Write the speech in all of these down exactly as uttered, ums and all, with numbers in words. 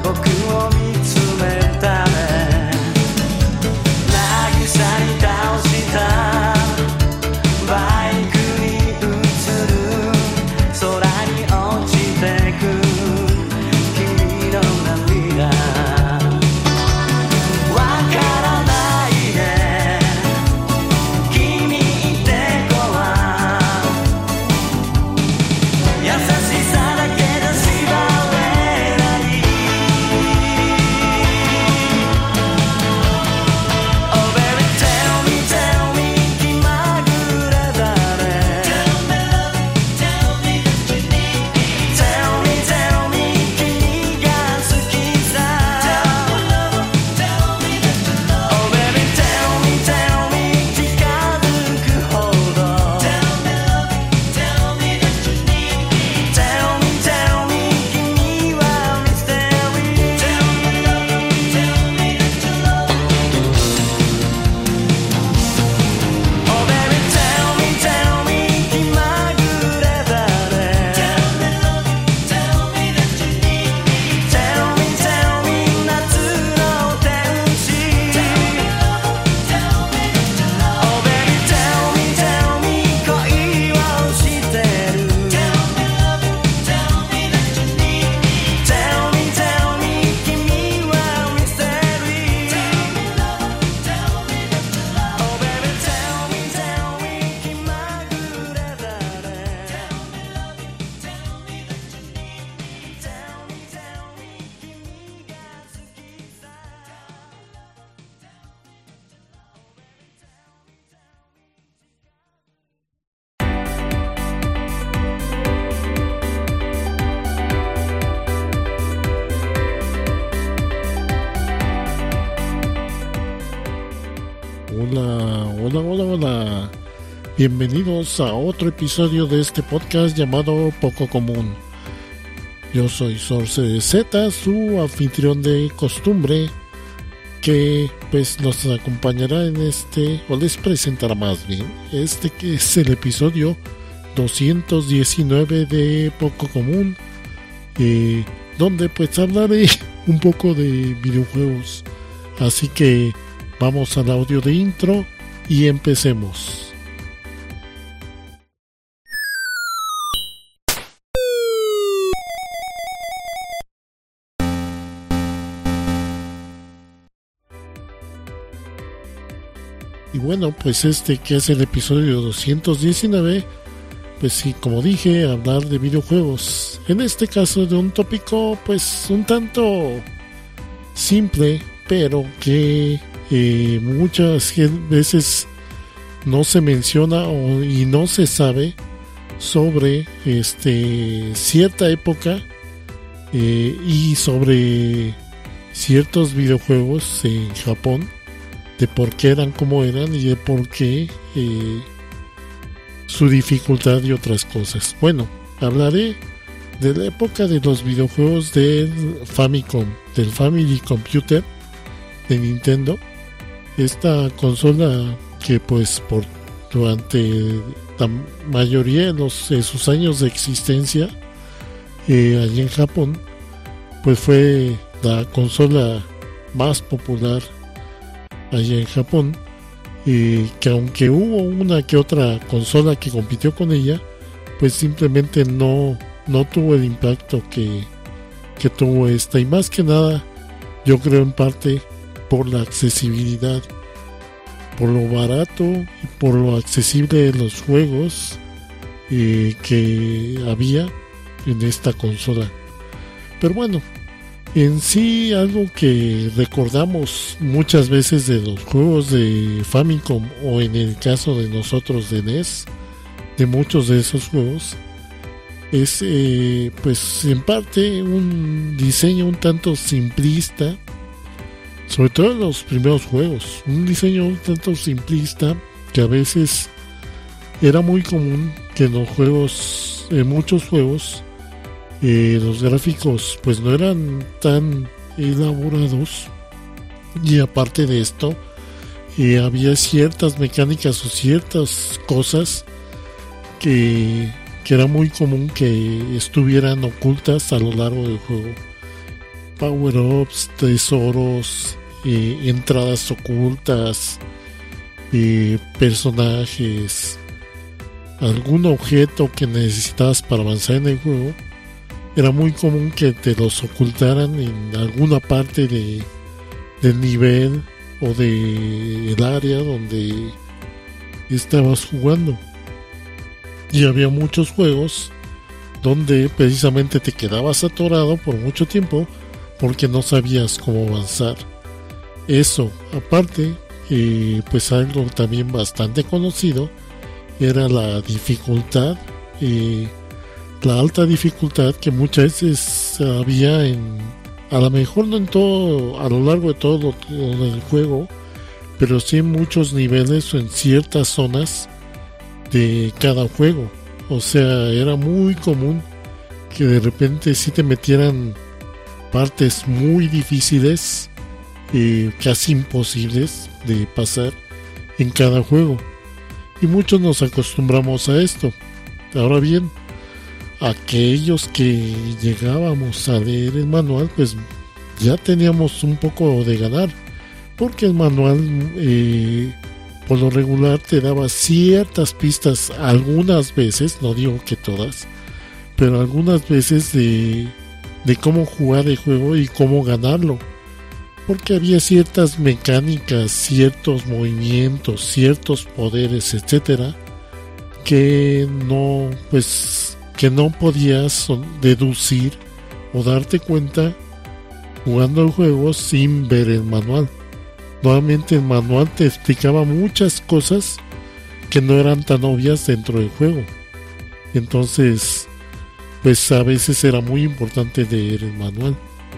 Hola, hola, hola, hola. Bienvenidos a otro episodio de este podcast llamado Poco Común. Yo soy Sorce Z, su anfitrión de costumbre, que pues nos acompañará en este, o les presentará más bien, este que es el episodio doscientos diecinueve de Poco Común, eh, donde pues hablaré un poco de videojuegos. Así que vamos al audio de intro y empecemos. Y bueno, pues este que es el episodio doscientos diecinueve, pues sí, como dije, hablar de videojuegos. En este caso de un tópico pues un tanto simple, pero que eh, muchas veces no se menciona o, y no se sabe sobre este cierta época eh, y sobre ciertos videojuegos en Japón, de por qué eran como eran y de por qué eh, su dificultad y otras cosas. Bueno, hablaré de la época de los videojuegos del Famicom, del Family Computer de Nintendo. Esta consola que pues por durante la mayoría de, los, de sus años de existencia eh, allí en Japón, pues fue la consola más popular allá en Japón, y que aunque hubo una que otra consola que compitió con ella, pues simplemente no, no tuvo el impacto que, que tuvo esta, y más que nada yo creo en parte por la accesibilidad, por lo barato y por lo accesible de los juegos eh, que había en esta consola. Pero bueno, en sí, algo que recordamos muchas veces de los juegos de Famicom, o en el caso de nosotros de N E S, de muchos de esos juegos, es eh, pues en parte un diseño un tanto simplista, sobre todo en los primeros juegos, un diseño un tanto simplista que a veces era muy común que en los juegos, en muchos juegos, Eh, los gráficos pues no eran tan elaborados, y aparte de esto eh, había ciertas mecánicas o ciertas cosas que, que era muy común que estuvieran ocultas a lo largo del juego, power-ups, tesoros, eh, entradas ocultas, eh, personajes, algún objeto que necesitabas para avanzar en el juego. Era muy común que te los ocultaran en alguna parte de, del nivel o del área donde estabas jugando. Y había muchos juegos donde precisamente te quedabas atorado por mucho tiempo porque no sabías cómo avanzar. Eso, aparte, eh, pues algo también bastante conocido era la dificultad, eh, la alta dificultad que muchas veces había en, a lo mejor no en todo, a lo largo de todo el juego, pero sí en muchos niveles o en ciertas zonas de cada juego. O sea, era muy común que de repente sí te metieran partes muy difíciles, eh, casi imposibles de pasar en cada juego. Y muchos nos acostumbramos a esto. Ahora bien, aquellos que llegábamos a leer el manual, pues ya teníamos un poco de ganar, porque el manual eh, por lo regular te daba ciertas pistas, algunas veces, no digo que todas, pero algunas veces de, de cómo jugar el juego y cómo ganarlo, porque había ciertas mecánicas, ciertos movimientos, ciertos poderes, etcétera, que no, pues, que no podías deducir o darte cuenta jugando el juego sin ver el manual. Nuevamente el manual te explicaba muchas cosas que no eran tan obvias dentro del juego. Entonces, pues a veces era muy importante leer el manual.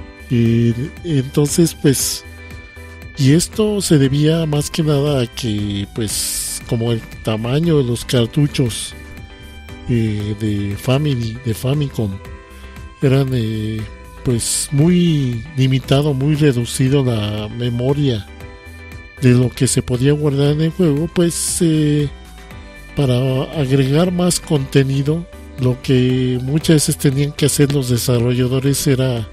Y entonces, pues, y esto se debía más que nada a que, pues, como el tamaño de los cartuchos eh, de Family, de Famicom, eran, eh, pues, muy limitado, muy reducido la memoria de lo que se podía guardar en el juego, pues, eh, para agregar más contenido, lo que muchas veces tenían que hacer los desarrolladores era,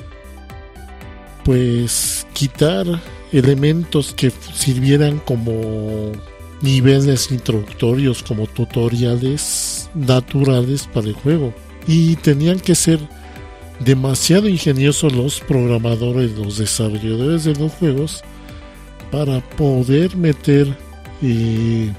pues, quitar elementos que sirvieran como niveles introductorios, como tutoriales naturales para el juego, y tenían que ser demasiado ingeniosos los programadores, los desarrolladores de los juegos, para poder meter eh,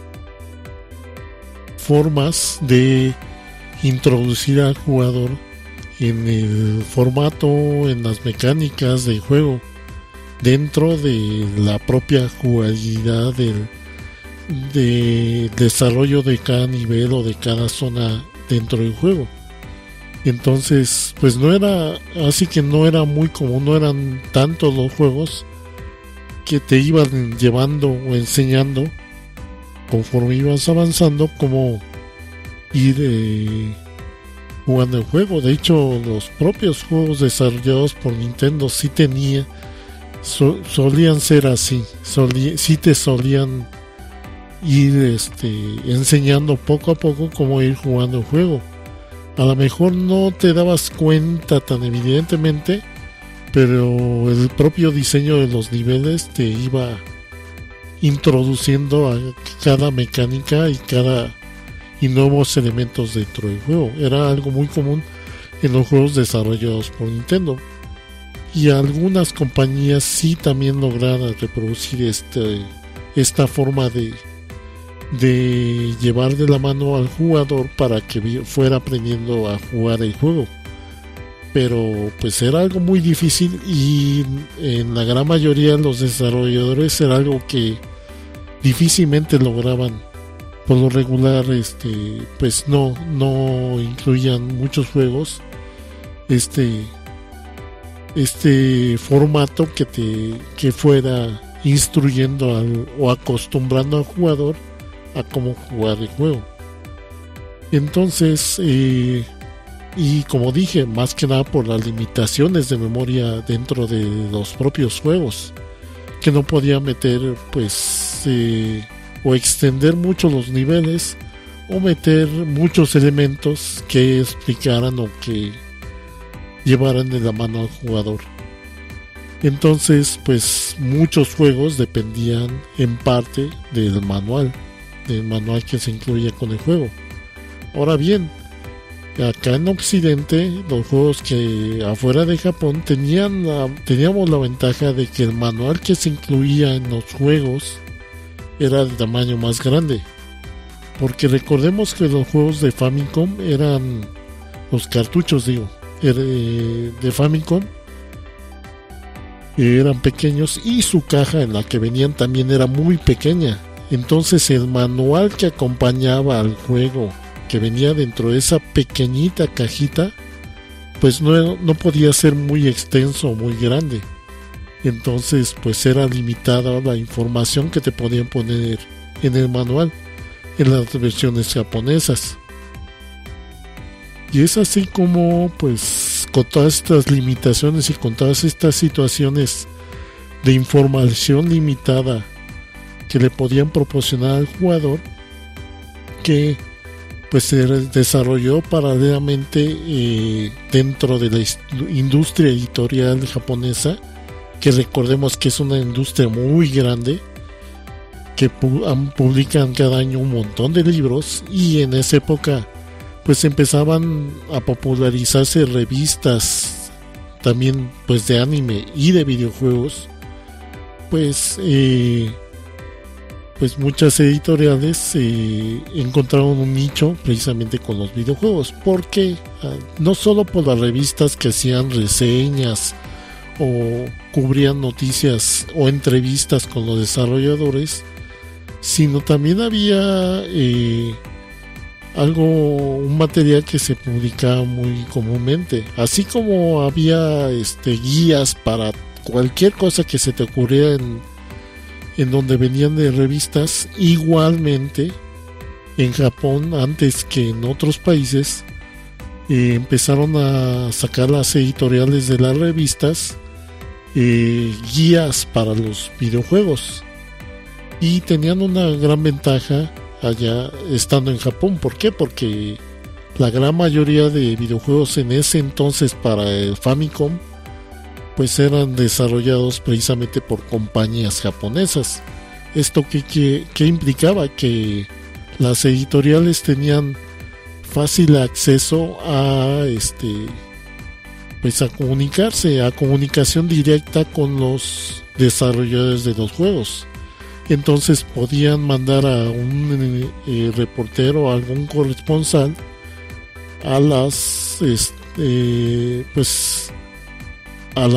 formas de introducir al jugador en el formato, en las mecánicas del juego, dentro de la propia jugabilidad del de desarrollo de cada nivel o de cada zona dentro del juego. Entonces, pues no era, así que no era muy común, no eran tantos los juegos que te iban llevando o enseñando conforme ibas avanzando cómo ir eh, jugando el juego. De hecho, los propios juegos desarrollados por Nintendo sí tenía so, solían ser así, solí, sí te solían ir este, enseñando poco a poco cómo ir jugando el juego. A lo mejor no te dabas cuenta tan evidentemente, pero el propio diseño de los niveles te iba introduciendo a cada mecánica y cada y nuevos elementos dentro del juego. Era algo muy común en los juegos desarrollados por Nintendo, y algunas compañías sí también lograron reproducir este, esta forma de de llevar de la mano al jugador para que fuera aprendiendo a jugar el juego. Pero pues era algo muy difícil, y en la gran mayoría de los desarrolladores era algo que difícilmente lograban. Por lo regular, este, pues no, no incluían muchos juegos este, este formato que te, que fuera instruyendo al, o acostumbrando al jugador a cómo jugar el juego. Entonces, eh, y como dije, más que nada por las limitaciones de memoria dentro de los propios juegos, que no podía meter, pues, eh, o extender mucho los niveles, o meter muchos elementos que explicaran o que llevaran de la mano al jugador. Entonces, pues muchos juegos dependían en parte del manual, del manual que se incluía con el juego. Ahora bien, acá en Occidente, los juegos que afuera de Japón tenían la, teníamos la ventaja de que el manual que se incluía en los juegos era de tamaño más grande. Porque recordemos que los juegos de Famicom eran, los cartuchos digo, de Famicom eran pequeños y su caja en la que venían también era muy pequeña. Entonces el manual que acompañaba al juego, que venía dentro de esa pequeñita cajita, pues no, no podía ser muy extenso o muy grande. Entonces pues era limitada la información que te podían poner en el manual en las versiones japonesas. Y es así como pues con todas estas limitaciones y con todas estas situaciones de información limitada que le podían proporcionar al jugador, que pues se desarrolló paralelamente eh, dentro de la industria editorial japonesa, que recordemos que es una industria muy grande, que pu- publican cada año un montón de libros, y en esa época pues empezaban a popularizarse revistas también pues de anime y de videojuegos. Pues eh, pues muchas editoriales eh, encontraron un nicho precisamente con los videojuegos, porque uh, no solo por las revistas que hacían reseñas o cubrían noticias o entrevistas con los desarrolladores, sino también había eh, algo, un material que se publicaba muy comúnmente, así como había este, guías para cualquier cosa que se te ocurriera en, en donde venían de revistas. Igualmente en Japón, antes que en otros países, eh, empezaron a sacar las editoriales de las revistas eh, guías para los videojuegos, y tenían una gran ventaja allá estando en Japón. ¿Por qué? Porque la gran mayoría de videojuegos en ese entonces para el Famicom pues eran desarrollados precisamente por compañías japonesas. Esto que, que, que implicaba que las editoriales tenían fácil acceso a este pues a comunicarse, a comunicación directa con los desarrolladores de los juegos. Entonces podían mandar a un eh, reportero, a algún corresponsal a las este, pues a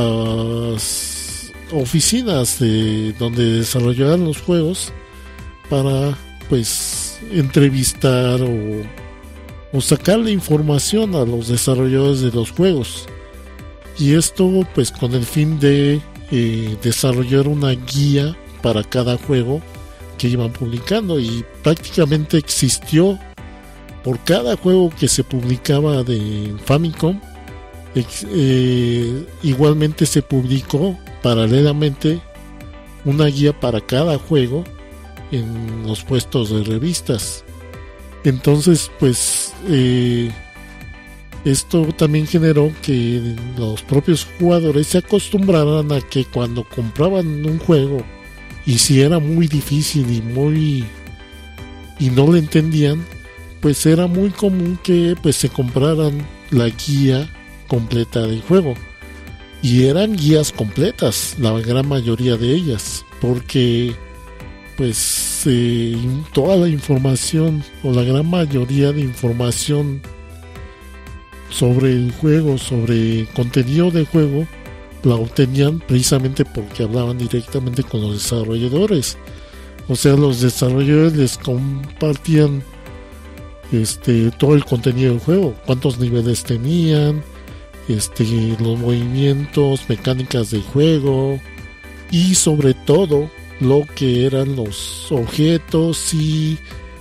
las oficinas de donde desarrollaban los juegos para pues entrevistar o, o sacarle información a los desarrolladores de los juegos, y esto pues con el fin de eh, desarrollar una guía para cada juego que iban publicando. Y prácticamente existió, por cada juego que se publicaba de Famicom, ex, eh, igualmente se publicó paralelamente una guía para cada juego en los puestos de revistas. Entonces pues eh, esto también generó que los propios jugadores se acostumbraran a que cuando compraban un juego, y si era muy difícil y muy y no lo entendían, pues era muy común que pues se compraran la guía completa del juego, y eran guías completas la gran mayoría de ellas, porque pues eh, toda la información o la gran mayoría de información sobre el juego, sobre contenido del juego, la obtenían precisamente porque hablaban directamente con los desarrolladores. O sea, los desarrolladores les compartían este todo el contenido del juego, cuántos niveles tenían, este los movimientos, mecánicas del juego, y sobre todo lo que eran los objetos y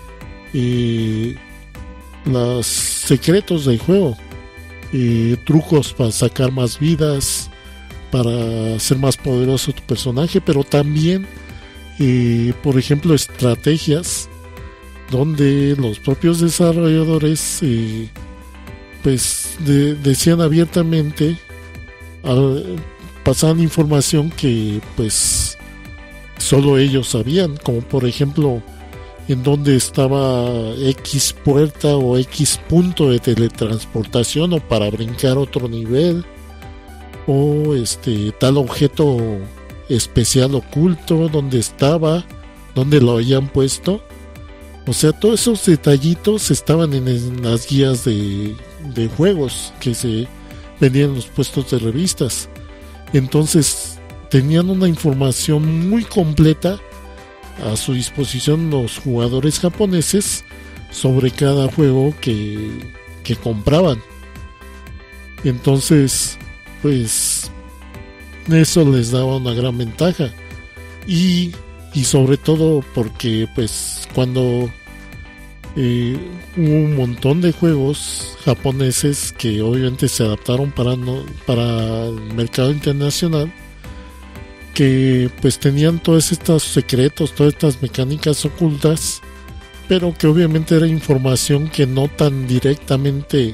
eh, los secretos del juego, eh, trucos para sacar más vidas, para hacer más poderoso tu personaje, pero también eh, por ejemplo estrategias donde los propios desarrolladores eh, pues de, decían abiertamente, al, pasaban información que pues solo ellos sabían, como por ejemplo en dónde estaba X puerta o X punto de teletransportación, o para brincar otro nivel, o este tal objeto especial oculto, dónde estaba, dónde lo habían puesto. O sea, todos esos detallitos estaban en, en las guías de, de juegos que se vendían en los puestos de revistas. Entonces tenían una información muy completa a su disposición los jugadores japoneses sobre cada juego que, que compraban. Entonces, pues eso les daba una gran ventaja. Y, y sobre todo porque pues cuando eh, hubo un montón de juegos japoneses que obviamente se adaptaron para, no, para el mercado internacional, que pues tenían todos estos secretos, todas estas mecánicas ocultas, pero que obviamente era información que no tan directamente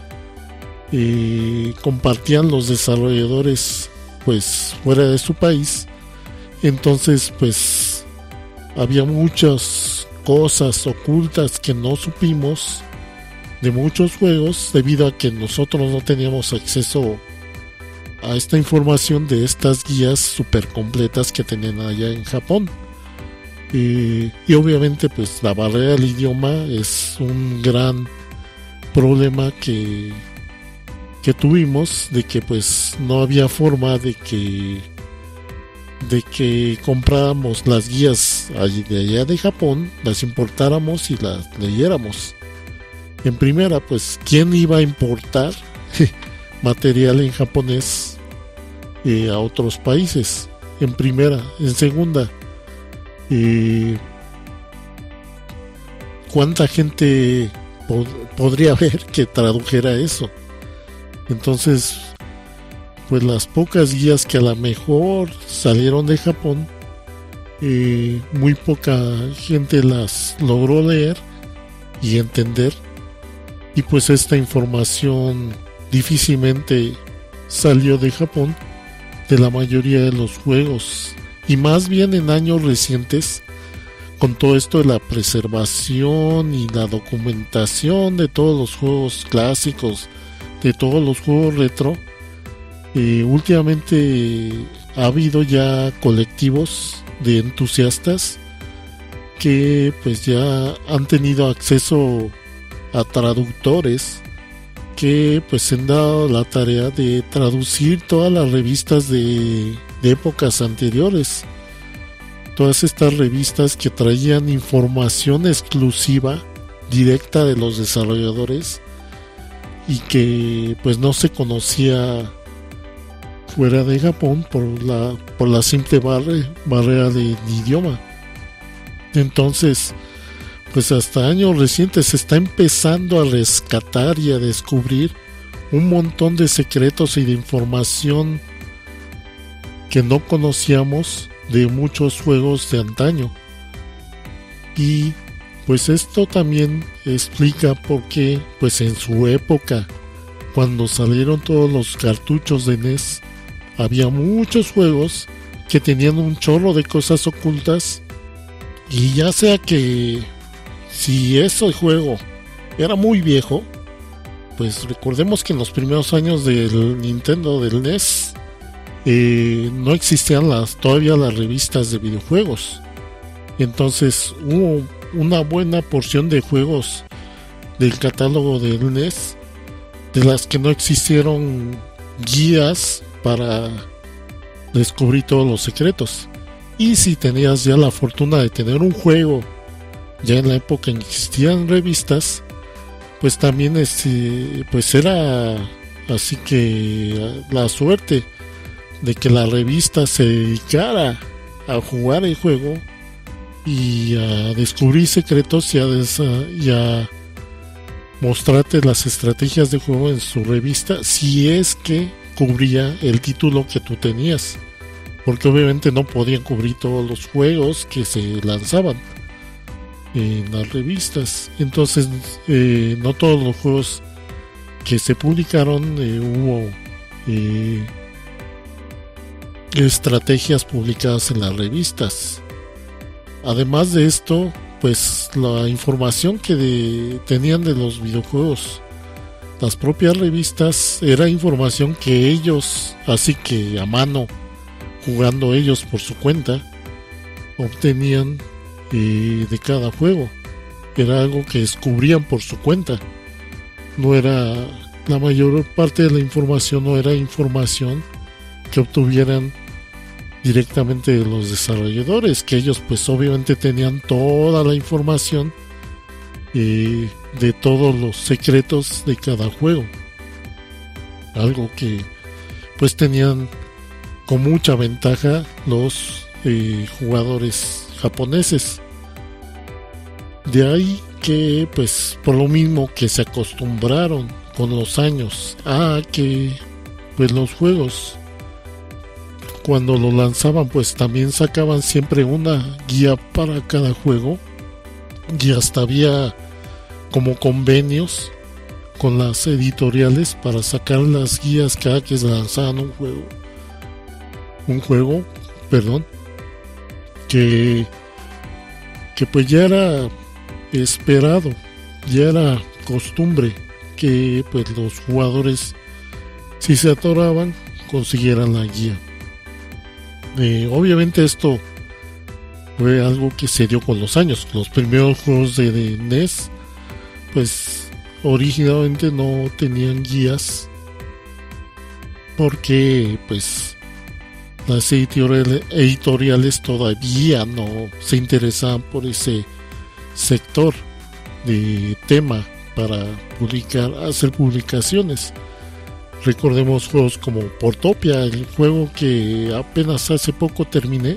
eh, compartían los desarrolladores pues fuera de su país. Entonces pues había muchas cosas ocultas que no supimos de muchos juegos, debido a que nosotros no teníamos acceso a esta información de estas guías super completas que tenían allá en Japón. Y, y obviamente pues la barrera del idioma es un gran problema que, que tuvimos, de que pues no había forma de que de que compráramos las guías de allá de Japón, las importáramos y las leyéramos. En primera, pues ¿quién iba a importar material en japonés eh, a otros países? En primera. En segunda, eh, ¿cuánta gente pod- podría haber que tradujera eso? Entonces, pues las pocas guías que a lo mejor salieron de Japón, eh, muy poca gente las logró leer y entender, y pues esta información difícilmente salió de Japón, de la mayoría de los juegos, y más bien en años recientes, con todo esto de la preservación y la documentación de todos los juegos clásicos, de todos los juegos retro. Eh, últimamente ha habido ya colectivos de entusiastas que pues ya han tenido acceso a traductores que pues se han dado la tarea de traducir todas las revistas de, de épocas anteriores, todas estas revistas que traían información exclusiva directa de los desarrolladores y que pues no se conocía fuera de Japón por la por la simple barre, barrera del idioma. Entonces, pues hasta años recientes se está empezando a rescatar y a descubrir un montón de secretos y de información que no conocíamos de muchos juegos de antaño. Y pues esto también explica por qué pues en su época, cuando salieron todos los cartuchos de N E S, había muchos juegos que tenían un chorro de cosas ocultas, y ya sea que si ese juego era muy viejo, pues recordemos que en los primeros años del Nintendo, del N E S, eh, no existían las todavía las revistas de videojuegos. Entonces hubo una buena porción de juegos del catálogo del N E S de las que no existieron guías para descubrir todos los secretos. Y si tenías ya la fortuna de tener un juego ya en la época en que existían revistas, pues también este, pues era así que la suerte de que la revista se dedicara a jugar el juego y a descubrir secretos y a, des, y a mostrarte las estrategias de juego en su revista, si es que cubría el título que tú tenías, porque obviamente no podían cubrir todos los juegos que se lanzaban en las revistas. Entonces eh, no todos los juegos que se publicaron, eh, hubo eh, estrategias publicadas en las revistas. Además de esto, pues la información que de, tenían de los videojuegos las propias revistas era información que ellos, así que a mano, jugando ellos por su cuenta, obtenían eh, de cada juego. Era algo que descubrían por su cuenta. No era, la mayor parte de la información no era información que obtuvieran directamente de los desarrolladores, que ellos pues obviamente tenían toda la información eh, de todos los secretos de cada juego, algo que pues tenían con mucha ventaja los eh, jugadores japoneses. De ahí que pues por lo mismo que se acostumbraron con los años a que pues los juegos cuando lo lanzaban pues también sacaban siempre una guía para cada juego, y hasta había como convenios con las editoriales para sacar las guías cada que se lanzaban un juego un juego perdón que que pues ya era esperado, ya era costumbre que pues los jugadores, si se atoraban, consiguieran la guía. Eh, obviamente esto fue algo que se dio con los años. Los primeros juegos de, de N E S pues originalmente no tenían guías, porque pues las editoriales, editoriales todavía no se interesaban por ese sector de tema para publicar, hacer publicaciones. Recordemos juegos como Portopia, el juego que apenas hace poco terminé.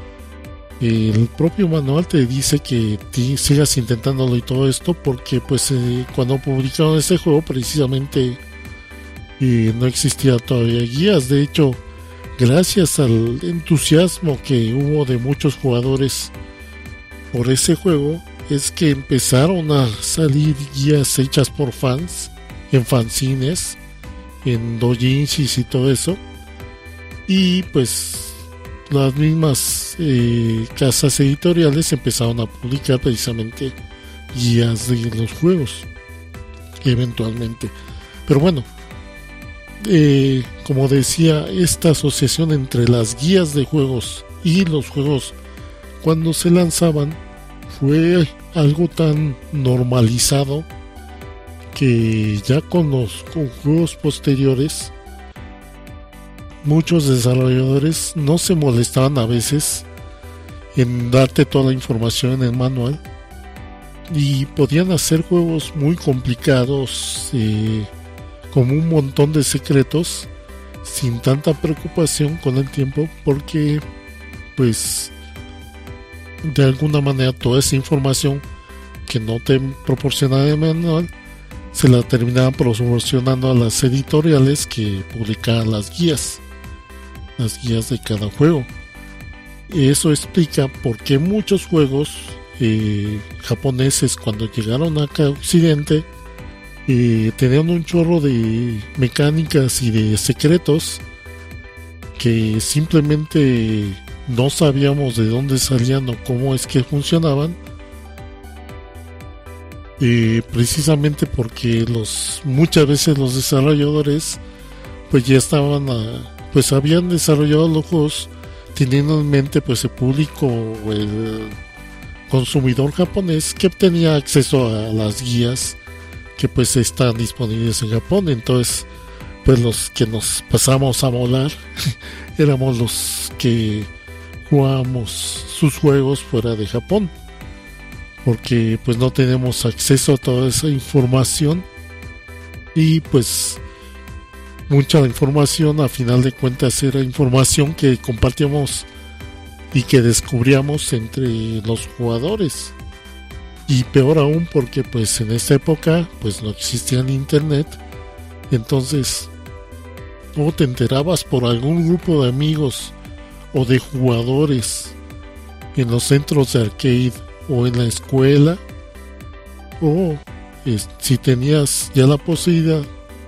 El propio manual te dice que te sigas intentándolo y todo esto, porque pues eh, cuando publicaron ese juego precisamente eh, no existía todavía guías. De hecho, gracias al entusiasmo que hubo de muchos jugadores por ese juego, es que empezaron a salir guías hechas por fans en fanzines, en doujinshis y todo eso, y pues las mismas eh, casas editoriales empezaron a publicar precisamente guías de los juegos eventualmente. Pero bueno, eh, como decía, esta asociación entre las guías de juegos y los juegos cuando se lanzaban fue algo tan normalizado que ya con los con juegos posteriores muchos desarrolladores no se molestaban a veces en darte toda la información en el manual, y podían hacer juegos muy complicados eh, con un montón de secretos sin tanta preocupación con el tiempo, porque pues de alguna manera toda esa información que no te proporcionaba el manual se la terminaban proporcionando a las editoriales que publicaban las guías las guías de cada juego. Eso explica por qué muchos juegos eh, japoneses, cuando llegaron acá a Occidente, eh, tenían un chorro de mecánicas y de secretos que simplemente no sabíamos de dónde salían o cómo es que funcionaban, eh, precisamente porque los muchas veces los desarrolladores pues ya estaban a, pues habían desarrollado los juegos teniendo en mente pues el público, el consumidor japonés, que tenía acceso a las guías que pues están disponibles en Japón. Entonces pues los que nos pasamos a volar éramos los que jugábamos sus juegos fuera de Japón, porque pues no tenemos acceso a toda esa información, y pues mucha la información a final de cuentas era información que compartíamos y que descubríamos entre los jugadores. Y peor aún, porque pues en esta época pues no existía el internet, entonces o te enterabas por algún grupo de amigos o de jugadores en los centros de arcade o en la escuela, o eh, si tenías ya la posibilidad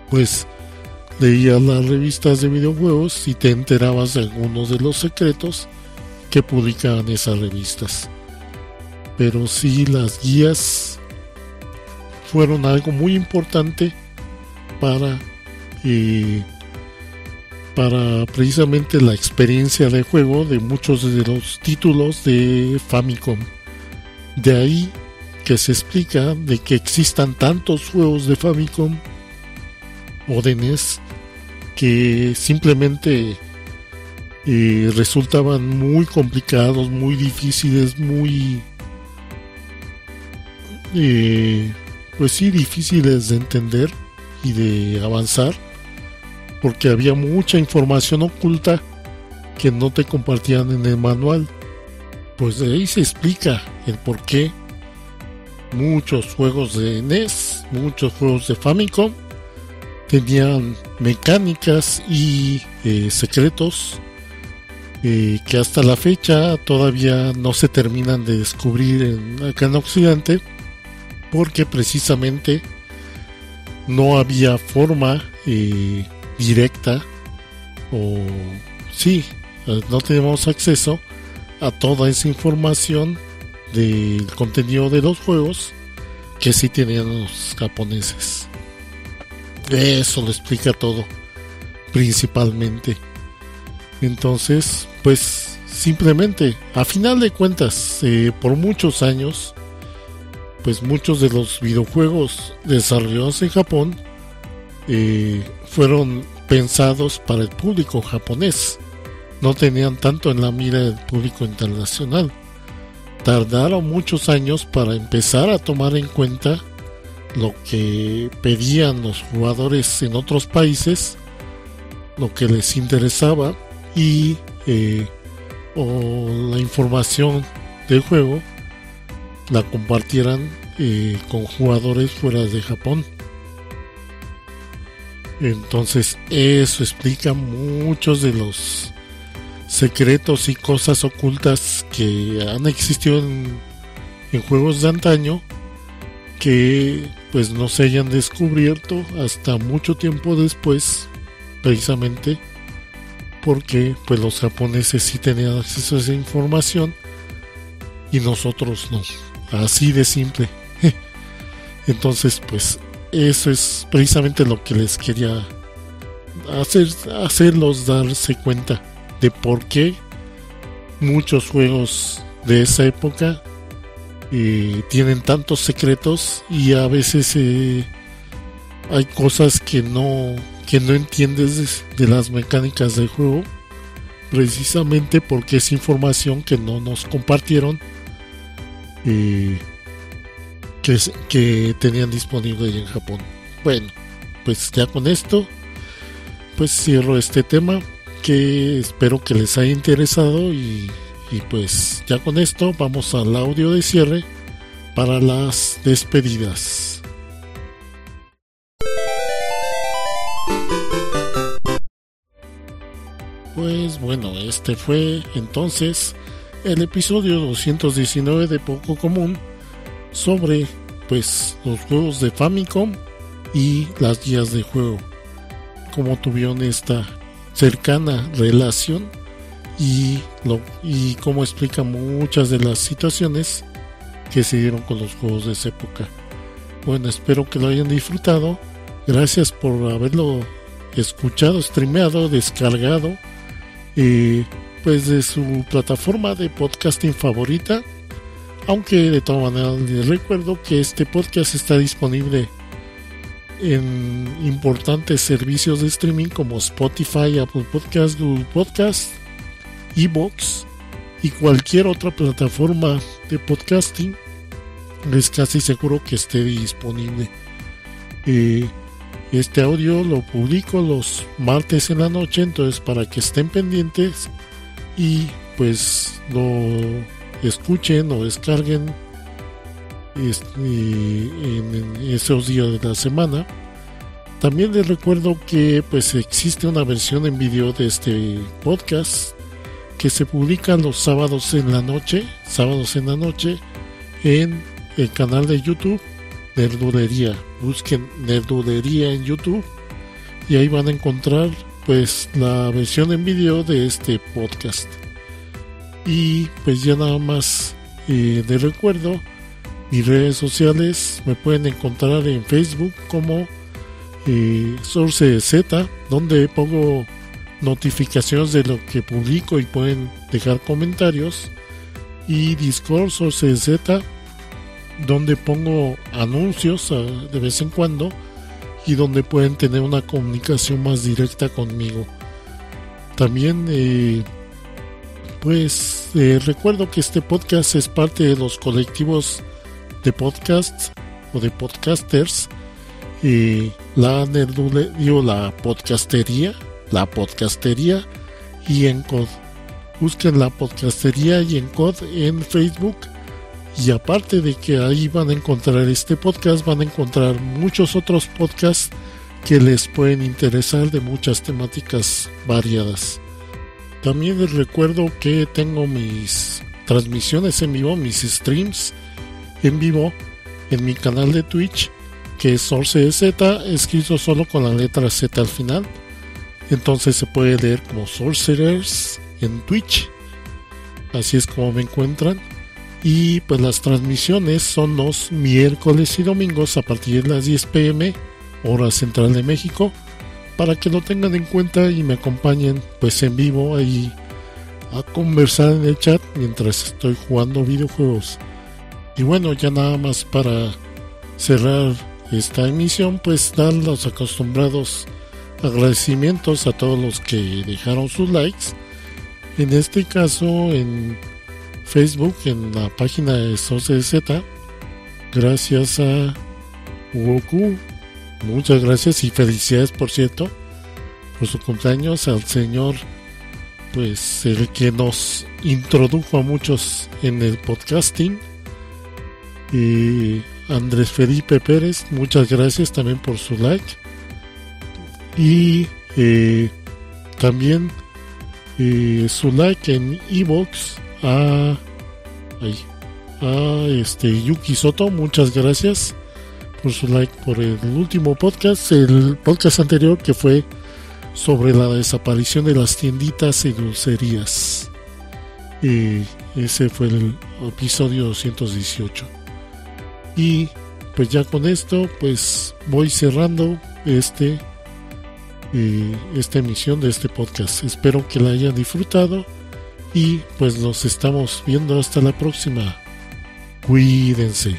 pues leías las revistas de videojuegos y te enterabas de algunos de los secretos que publicaban esas revistas. Pero sí, las guías fueron algo muy importante para eh, para precisamente la experiencia de juego de muchos de los títulos de Famicom. De ahí que se explica de que existan tantos juegos de Famicom o de N E S que simplemente eh, resultaban muy complicados, muy difíciles, muy eh, pues sí, difíciles de entender y de avanzar, porque había mucha información oculta que no te compartían en el manual. Pues de ahí se explica el por qué muchos juegos de N E S, muchos juegos de Famicom tenían mecánicas y eh, secretos eh, que hasta la fecha todavía no se terminan de descubrir en, acá en Occidente, porque precisamente no había forma eh, directa o sí, no teníamos acceso a toda esa información del contenido de los juegos que sí tenían los japoneses. Eso lo explica todo, principalmente. Entonces, pues simplemente, a final de cuentas, eh, por muchos años, pues muchos de los videojuegos desarrollados en Japón eh, fueron pensados para el público japonés. No tenían tanto en la mira el público internacional. Tardaron muchos años para empezar a tomar en cuenta lo que pedían los jugadores en otros países, lo que les interesaba, y eh, o la información del juego la compartieran eh, con jugadores fuera de Japón. Entonces eso explica muchos de los secretos y cosas ocultas que han existido en, en juegos de antaño, que pues no se hayan descubierto hasta mucho tiempo después, precisamente porque pues los japoneses sí tenían acceso a esa información y nosotros no, así de simple. Entonces pues eso es precisamente lo que les quería hacer, hacerlos darse cuenta de por qué muchos juegos de esa época eh, tienen tantos secretos, y a veces eh, hay cosas que no que no entiendes de, de las mecánicas del juego, precisamente porque es información que no nos compartieron, eh, que, que tenían disponible en Japón. Bueno, pues ya con esto pues cierro este tema, que espero que les haya interesado, y, y pues ya con esto vamos al audio de cierre para las despedidas. Pues bueno, este fue entonces el episodio doscientos diecinueve de Poco Común sobre pues los juegos de Famicom y las guías de juego, cómo tuvieron esta cercana relación y, lo, y cómo explica muchas de las situaciones que se dieron con los juegos de esa época. Bueno, espero que lo hayan disfrutado. Gracias por haberlo escuchado, streameado, descargado, eh, pues de su plataforma de podcasting favorita. Aunque de todas maneras les recuerdo que este podcast está disponible en importantes servicios de streaming como Spotify, Apple Podcasts, Google Podcasts, iVoox y cualquier otra plataforma de podcasting. Es casi seguro que esté disponible. Eh, este audio lo publico los martes en la noche, entonces para que estén pendientes y pues lo escuchen o descarguen este, en, en esos días de la semana. También les recuerdo que pues existe una versión en video de este podcast que se publica los sábados en la noche, sábados en la noche en el canal de YouTube Nerdulería. Busquen Nerdulería en YouTube y ahí van a encontrar pues la versión en video de este podcast. Y pues ya nada más eh, de recuerdo, mis redes sociales me pueden encontrar en Facebook como eh, SourceZ, donde pongo notificaciones de lo que publico y pueden dejar comentarios, y Discord SourceZ, donde pongo anuncios uh, de vez en cuando y donde pueden tener una comunicación más directa conmigo. También eh, pues eh, recuerdo que este podcast es parte de los colectivos de podcasts o de podcasters, eh, la Nerdule, digo, la podcastería, la podcastería y Encode. Busquen la podcastería y Encode en Facebook, y aparte de que ahí van a encontrar este podcast, van a encontrar muchos otros podcasts que les pueden interesar de muchas temáticas variadas. También les recuerdo que tengo mis transmisiones en vivo, mis streams en vivo en mi canal de Twitch, que es SourceZ, escrito solo con la letra Z al final. Entonces se puede leer como Sorcerers en Twitch, así es como me encuentran. Y pues las transmisiones son los miércoles y domingos a partir de las diez pm hora central de México, para que lo tengan en cuenta y me acompañen pues en vivo ahí a conversar en el chat mientras estoy jugando videojuegos. Y bueno, ya nada más para cerrar esta emisión, pues dar los acostumbrados agradecimientos a todos los que dejaron sus likes. En este caso en Facebook, en la página de SourceZ, gracias a Goku, muchas gracias y felicidades, por cierto, por su cumpleaños, al señor, pues el que nos introdujo a muchos en el podcasting, y Andrés Felipe Pérez, muchas gracias también por su like. Y eh, también eh, su like en iVoox a, ay, a este Yuki Soto, muchas gracias por su like por el último podcast, el podcast anterior que fue sobre la desaparición de las tienditas y dulcerías. Y ese fue el episodio doscientos dieciocho. Y pues ya con esto pues voy cerrando este eh, esta emisión de este podcast. Espero que la hayan disfrutado y pues nos estamos viendo hasta la próxima. Cuídense.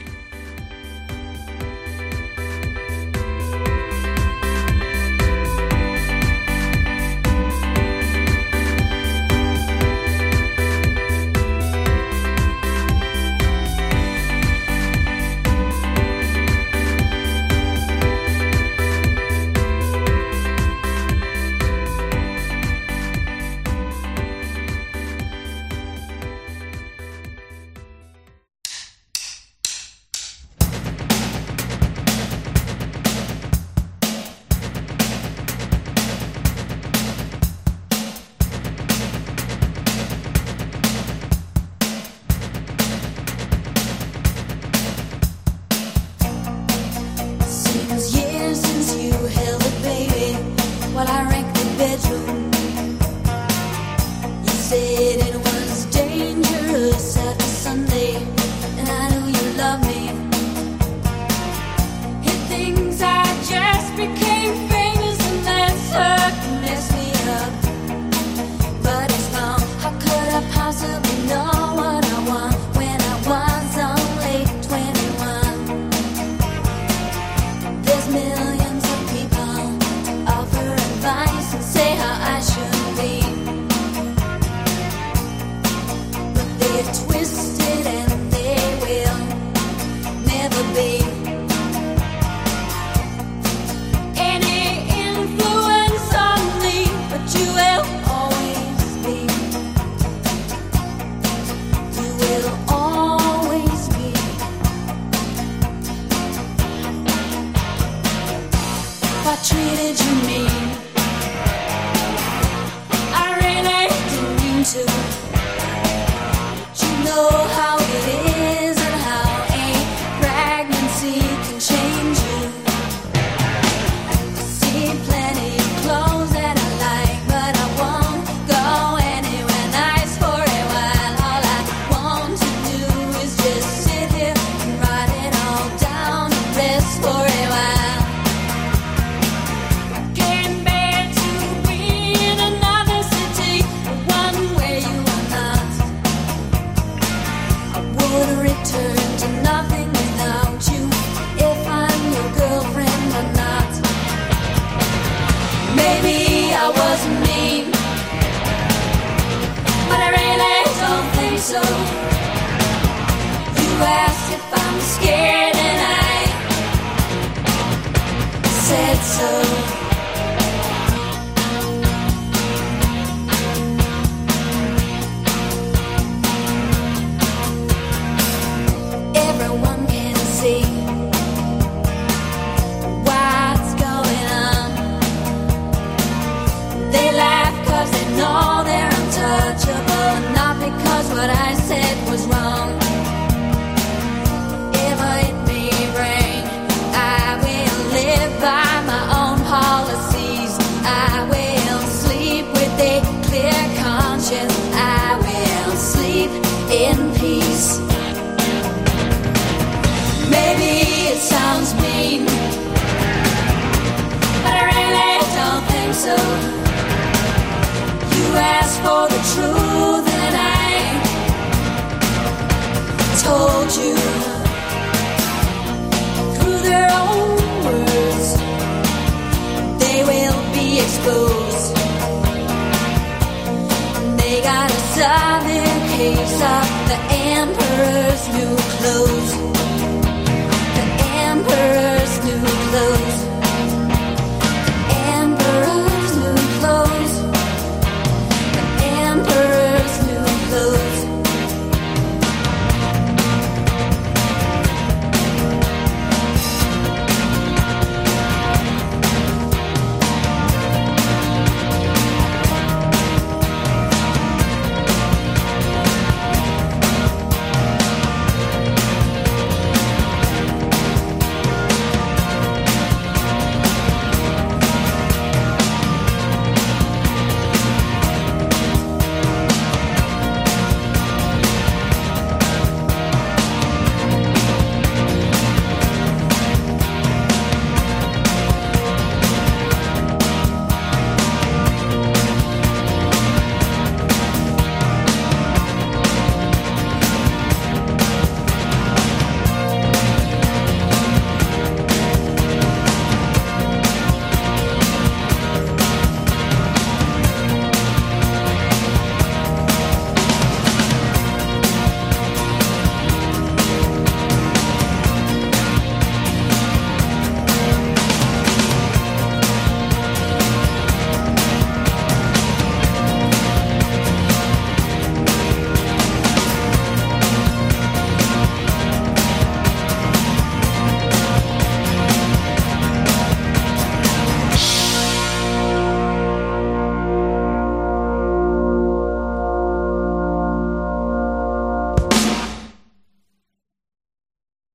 so. You asked if I'm scared and I said so. What I said was wrong. If it may rain, I will live by my own policies. I will sleep with a clear conscience. I will sleep in peace. Maybe it sounds mean, but I really don't think so. You asked for the truth and I told you through their own words they will be exposed. They got a southern case of the emperor's new clothes.